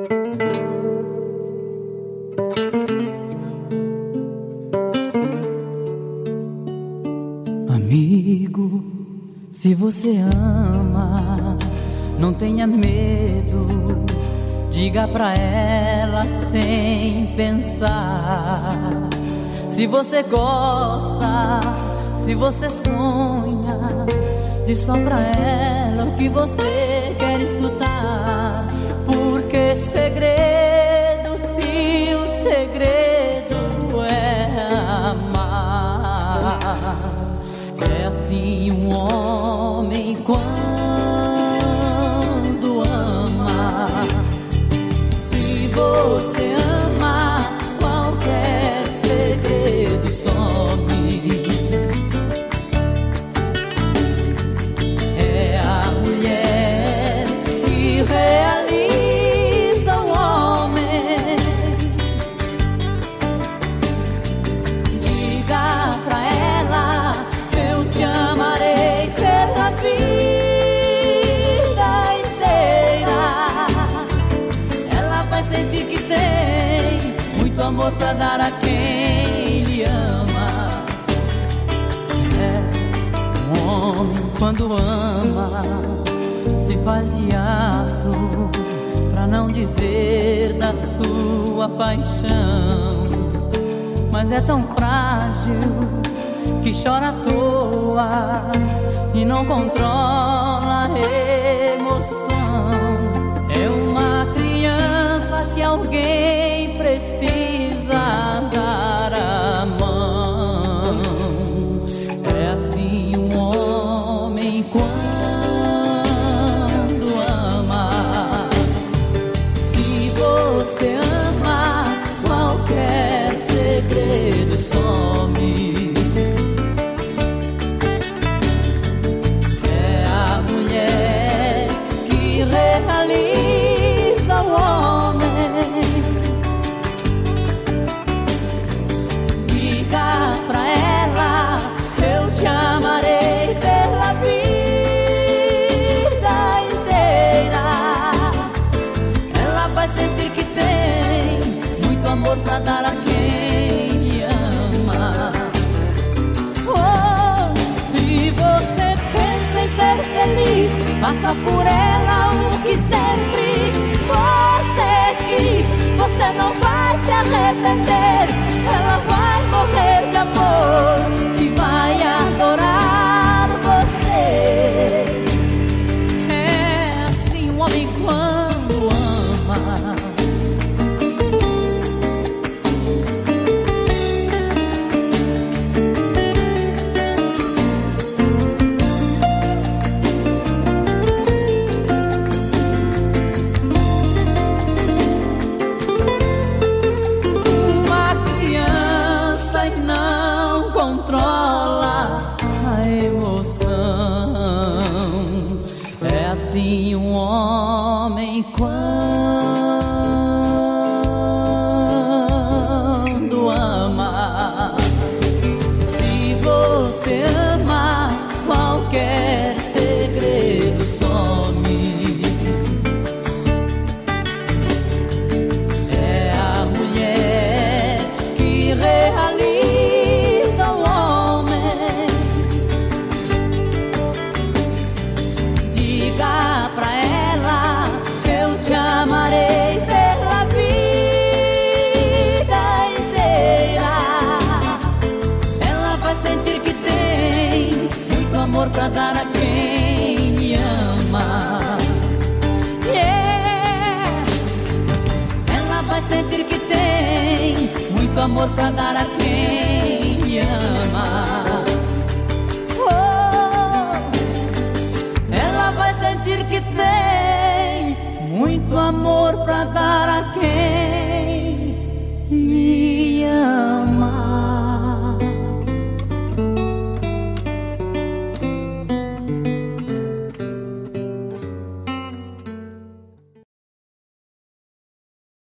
Amigo, se você ama, não tenha medo, diga pra ela sem pensar. Se você gosta, se você sonha, diz só pra ela o que você quer escutar. Porque segredo, se o segredo é amar, é assim um homem quando ama. Se você ama, qualquer segredo some. É a mulher que realiza o homem. Diga pra ela, eu te amarei pela vida inteira. Ela vai sentir que tem muito amor pra dar a quem lhe ama. É, um homem quando ama se faz de aço, pra não dizer da sua paixão. Mas é tão frágil que chora à toa e não controla a emoção. É uma criança que alguém precisa dar a mão. É assim um homem quando ama. Se você ama, qualquer segredo some. É a mulher que realiza o homem. Diga pra ela, eu te amarei pela vida inteira. Ela vai sentir que tem muito amor pra dar a quem lhe ama. Oh, se você pensa em ser feliz, faça por ela o que sempre você quis. Você não vai se arrepender. Ela vai morrer de amor e vai adorar você. É assim um homem quando ama. Uma criança e não controla a emoção. É assim um homem quando ama. Se você ama, qualquer segredo some. É a mulher que realiza o homem. Diga pra ela, eu te amarei pela vida inteira. Ela vai sentir que tem muito amor pra dar a quem lhe ama. Yeah. Ela vai sentir que tem muito amor pra